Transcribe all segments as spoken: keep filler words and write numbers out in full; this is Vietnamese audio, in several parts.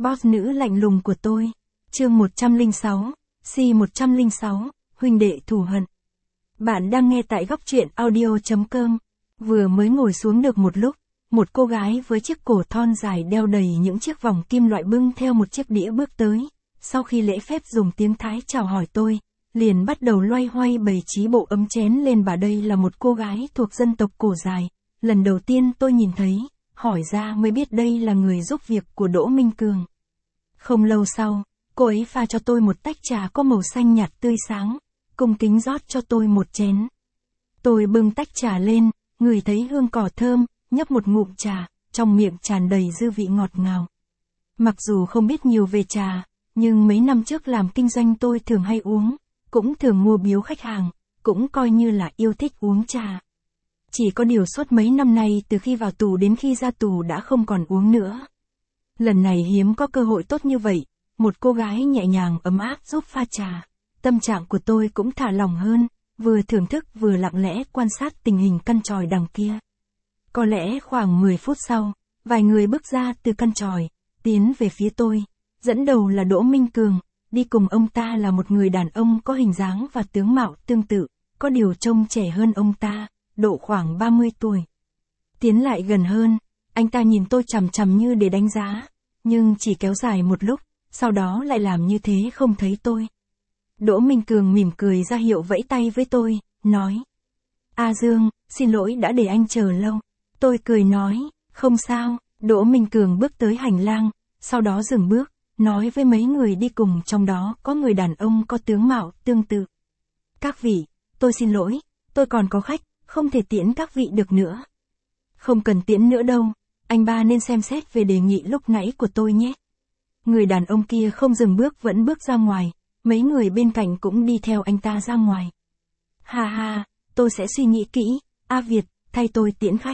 Boss nữ lạnh lùng của tôi. Chương một trăm lẻ sáu, C một trăm lẻ sáu, huynh đệ thù hận. Bạn đang nghe tại góc truyện audio chấm com. Vừa mới ngồi xuống được một lúc, một cô gái với chiếc cổ thon dài đeo đầy những chiếc vòng kim loại bưng theo một chiếc đĩa bước tới. Sau khi lễ phép dùng tiếng Thái chào hỏi tôi, liền bắt đầu loay hoay bày trí bộ ấm chén lên. Bà đây là một cô gái thuộc dân tộc Cổ Dài. Lần đầu tiên tôi nhìn thấy, hỏi ra mới biết đây là người giúp việc của Đỗ Minh Cường. Không lâu sau, cô ấy pha cho tôi một tách trà có màu xanh nhạt tươi sáng, cung kính rót cho tôi một chén. Tôi bưng tách trà lên, ngửi thấy hương cỏ thơm, nhấp một ngụm trà, trong miệng tràn đầy dư vị ngọt ngào. Mặc dù không biết nhiều về trà, nhưng mấy năm trước làm kinh doanh tôi thường hay uống, cũng thường mua biếu khách hàng, cũng coi như là yêu thích uống trà. Chỉ có điều suốt mấy năm nay từ khi vào tù đến khi ra tù đã không còn uống nữa. Lần này hiếm có cơ hội tốt như vậy, một cô gái nhẹ nhàng ấm áp giúp pha trà. Tâm trạng của tôi cũng thả lỏng hơn, vừa thưởng thức vừa lặng lẽ quan sát tình hình căn chòi đằng kia. Có lẽ khoảng mười phút sau, vài người bước ra từ căn chòi, tiến về phía tôi. Dẫn đầu là Đỗ Minh Cường, đi cùng ông ta là một người đàn ông có hình dáng và tướng mạo tương tự, có điều trông trẻ hơn ông ta, độ khoảng ba mươi tuổi. Tiến lại gần hơn, anh ta nhìn tôi chằm chằm như để đánh giá, nhưng chỉ kéo dài một lúc, sau đó lại làm như thế không thấy tôi. Đỗ Minh Cường mỉm cười ra hiệu vẫy tay với tôi, nói: "A Dương, xin lỗi đã để anh chờ lâu." Tôi cười nói: "Không sao." Đỗ Minh Cường bước tới hành lang, sau đó dừng bước, nói với mấy người đi cùng, trong đó có người đàn ông có tướng mạo tương tự: "Các vị, tôi xin lỗi, tôi còn có khách, không thể tiễn các vị được nữa." "Không cần tiễn nữa đâu, anh ba nên xem xét về đề nghị lúc nãy của tôi nhé." Người đàn ông kia không dừng bước vẫn bước ra ngoài, mấy người bên cạnh cũng đi theo anh ta ra ngoài. "Ha ha, tôi sẽ suy nghĩ kỹ, A Việt, thay tôi tiễn khách."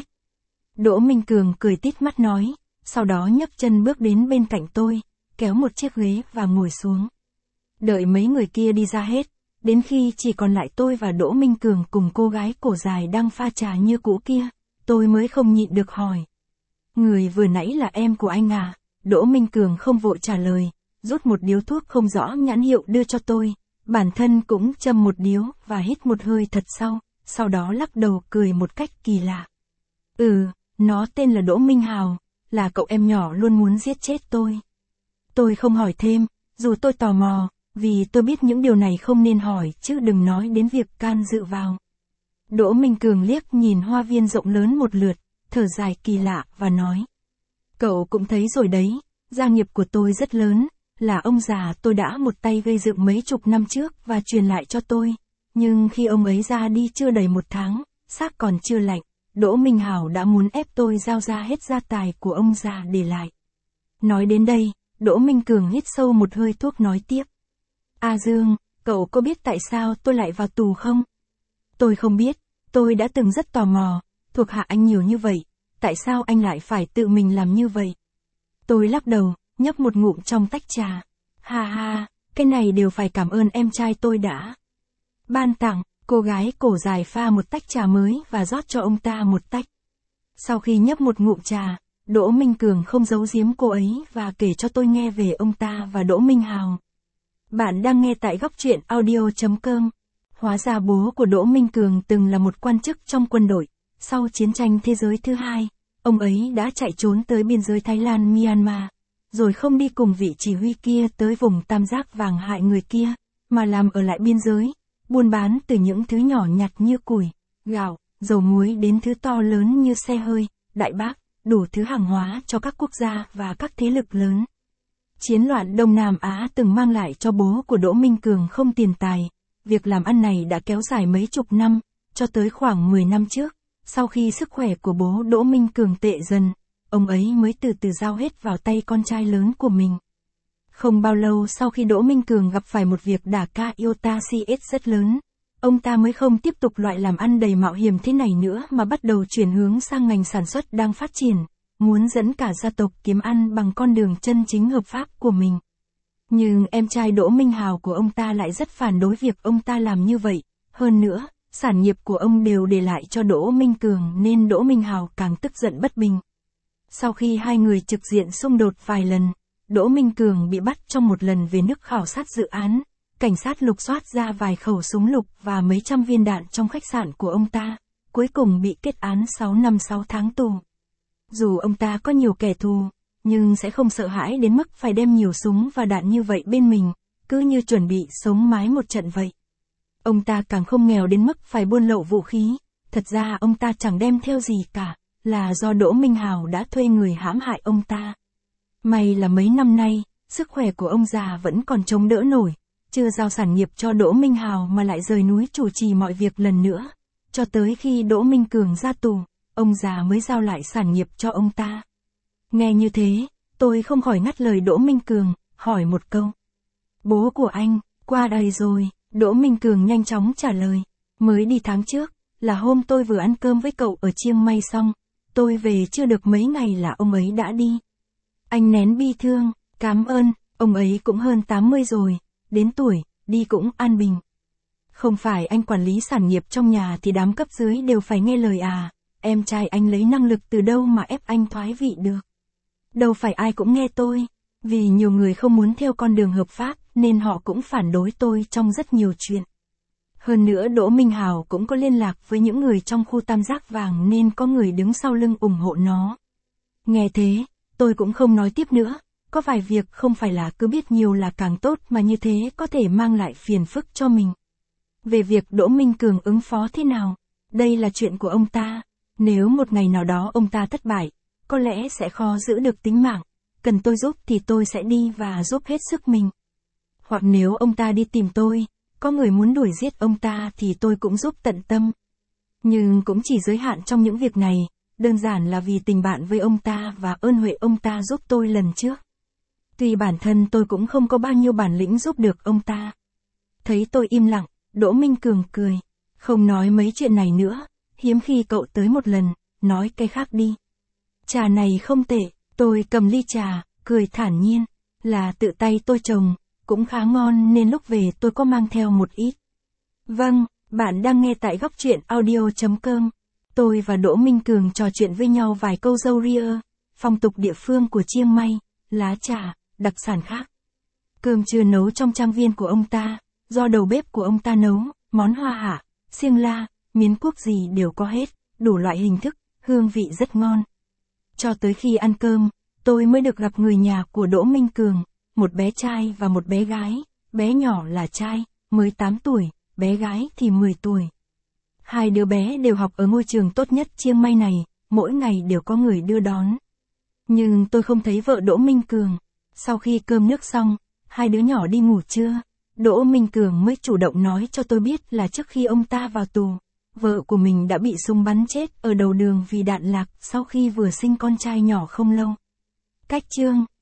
Đỗ Minh Cường cười tít mắt nói, sau đó nhấc chân bước đến bên cạnh tôi, kéo một chiếc ghế và ngồi xuống. Đợi mấy người kia đi ra hết, đến khi chỉ còn lại tôi và Đỗ Minh Cường cùng cô gái cổ dài đang pha trà như cũ kia, tôi mới không nhịn được hỏi: "Người vừa nãy là em của anh à?" Đỗ Minh Cường không vội trả lời, rút một điếu thuốc không rõ nhãn hiệu đưa cho tôi, bản thân cũng châm một điếu và hít một hơi thật sâu, sau đó lắc đầu cười một cách kỳ lạ. "Ừ, nó tên là Đỗ Minh Hào, là cậu em nhỏ luôn muốn giết chết tôi." Tôi không hỏi thêm, dù tôi tò mò, vì tôi biết những điều này không nên hỏi chứ đừng nói đến việc can dự vào. Đỗ Minh Cường liếc nhìn hoa viên rộng lớn một lượt, thở dài kỳ lạ và nói: "Cậu cũng thấy rồi đấy, gia nghiệp của tôi rất lớn, là ông già tôi đã một tay gây dựng mấy chục năm trước và truyền lại cho tôi. Nhưng khi ông ấy ra đi chưa đầy một tháng, xác còn chưa lạnh, Đỗ Minh Hào đã muốn ép tôi giao ra hết gia tài của ông già để lại." Nói đến đây, Đỗ Minh Cường hít sâu một hơi thuốc nói tiếp: "A Dương, cậu có biết tại sao tôi lại vào tù không?" "Tôi không biết, tôi đã từng rất tò mò, thuộc hạ anh nhiều như vậy, tại sao anh lại phải tự mình làm như vậy?" Tôi lắc đầu, nhấp một ngụm trong tách trà. "Ha ha, cái này đều phải cảm ơn em trai tôi đã ban tặng." Cô gái cổ dài pha một tách trà mới và rót cho ông ta một tách. Sau khi nhấp một ngụm trà, Đỗ Minh Cường không giấu giếm cô ấy và kể cho tôi nghe về ông ta và Đỗ Minh Hào. Bạn đang nghe tại góc truyện audio chấm com. Hóa ra bố của Đỗ Minh Cường từng là một quan chức trong quân đội. Sau chiến tranh thế giới thứ hai, ông ấy đã chạy trốn tới biên giới Thái Lan Myanmar, rồi không đi cùng vị chỉ huy kia tới vùng Tam Giác Vàng hại người kia, mà làm ở lại biên giới, buôn bán từ những thứ nhỏ nhặt như củi, gạo, dầu muối đến thứ to lớn như xe hơi, đại bác, đủ thứ hàng hóa cho các quốc gia và các thế lực lớn. Chiến loạn Đông Nam Á từng mang lại cho bố của Đỗ Minh Cường không tiền tài, việc làm ăn này đã kéo dài mấy chục năm, cho tới khoảng mười năm trước, sau khi sức khỏe của bố Đỗ Minh Cường tệ dần, ông ấy mới từ từ giao hết vào tay con trai lớn của mình. Không bao lâu sau khi Đỗ Minh Cường gặp phải một việc đả ca iota xê ét rất lớn, ông ta mới không tiếp tục loại làm ăn đầy mạo hiểm thế này nữa mà bắt đầu chuyển hướng sang ngành sản xuất đang phát triển, muốn dẫn cả gia tộc kiếm ăn bằng con đường chân chính hợp pháp của mình. Nhưng em trai Đỗ Minh Hào của ông ta lại rất phản đối việc ông ta làm như vậy, hơn nữa, sản nghiệp của ông đều để lại cho Đỗ Minh Cường nên Đỗ Minh Hào càng tức giận bất bình. Sau khi hai người trực diện xung đột vài lần, Đỗ Minh Cường bị bắt trong một lần về nước khảo sát dự án. Cảnh sát lục soát ra vài khẩu súng lục và mấy trăm viên đạn trong khách sạn của ông ta, cuối cùng bị kết án sáu năm sáu tháng tù. Dù ông ta có nhiều kẻ thù, nhưng sẽ không sợ hãi đến mức phải đem nhiều súng và đạn như vậy bên mình, cứ như chuẩn bị sống mái một trận vậy. Ông ta càng không nghèo đến mức phải buôn lậu vũ khí, thật ra ông ta chẳng đem theo gì cả, là do Đỗ Minh Hào đã thuê người hãm hại ông ta. May là mấy năm nay, sức khỏe của ông già vẫn còn chống đỡ nổi, chưa giao sản nghiệp cho Đỗ Minh Hào mà lại rời núi chủ trì mọi việc lần nữa. Cho tới khi Đỗ Minh Cường ra tù, ông già mới giao lại sản nghiệp cho ông ta. Nghe như thế, tôi không khỏi ngắt lời Đỗ Minh Cường, hỏi một câu. Bố của anh, qua đây rồi, Đỗ Minh Cường nhanh chóng trả lời. Mới đi tháng trước, là hôm tôi vừa ăn cơm với cậu ở Chiang Mai xong, tôi về chưa được mấy ngày là ông ấy đã đi. Anh nén bi thương, cảm ơn, ông ấy cũng hơn tám mươi rồi, đến tuổi, đi cũng an bình. Không phải anh quản lý sản nghiệp trong nhà thì đám cấp dưới đều phải nghe lời à, em trai anh lấy năng lực từ đâu mà ép anh thoái vị được. Đâu phải ai cũng nghe tôi, vì nhiều người không muốn theo con đường hợp pháp nên họ cũng phản đối tôi trong rất nhiều chuyện. Hơn nữa Đỗ Minh Hào cũng có liên lạc với những người trong khu tam giác vàng nên có người đứng sau lưng ủng hộ nó. Nghe thế, tôi cũng không nói tiếp nữa, có vài việc không phải là cứ biết nhiều là càng tốt mà như thế có thể mang lại phiền phức cho mình. Về việc Đỗ Minh Cường ứng phó thế nào, đây là chuyện của ông ta, nếu một ngày nào đó ông ta thất bại, có lẽ sẽ khó giữ được tính mạng, cần tôi giúp thì tôi sẽ đi và giúp hết sức mình. Hoặc nếu ông ta đi tìm tôi, có người muốn đuổi giết ông ta thì tôi cũng giúp tận tâm. Nhưng cũng chỉ giới hạn trong những việc này, đơn giản là vì tình bạn với ông ta và ơn huệ ông ta giúp tôi lần trước. Tuy bản thân tôi cũng không có bao nhiêu bản lĩnh giúp được ông ta. Thấy tôi im lặng, Đỗ Minh Cường cười. Không nói mấy chuyện này nữa, hiếm khi cậu tới một lần, nói cái khác đi. Trà này không tệ, tôi cầm ly trà, cười thản nhiên, là tự tay tôi trồng, cũng khá ngon nên lúc về tôi có mang theo một ít. Vâng, bạn đang nghe tại góc truyện audio chấm com. Tôi và Đỗ Minh Cường trò chuyện với nhau vài câu râu ria, phong tục địa phương của Chiang Mai, lá trà, đặc sản khác. Cơm trưa nấu trong trang viên của ông ta, do đầu bếp của ông ta nấu, món hoa hạ, xiêng la, miến quốc gì đều có hết, đủ loại hình thức, hương vị rất ngon. Cho tới khi ăn cơm, tôi mới được gặp người nhà của Đỗ Minh Cường, một bé trai và một bé gái, bé nhỏ là trai, mới tám tuổi, bé gái thì mười tuổi. Hai đứa bé đều học ở ngôi trường tốt nhất Chiang Mai này, mỗi ngày đều có người đưa đón. Nhưng tôi không thấy vợ Đỗ Minh Cường. Sau khi cơm nước xong, hai đứa nhỏ đi ngủ trưa, Đỗ Minh Cường mới chủ động nói cho tôi biết là trước khi ông ta vào tù, vợ của mình đã bị súng bắn chết ở đầu đường vì đạn lạc sau khi vừa sinh con trai nhỏ không lâu. Cách chương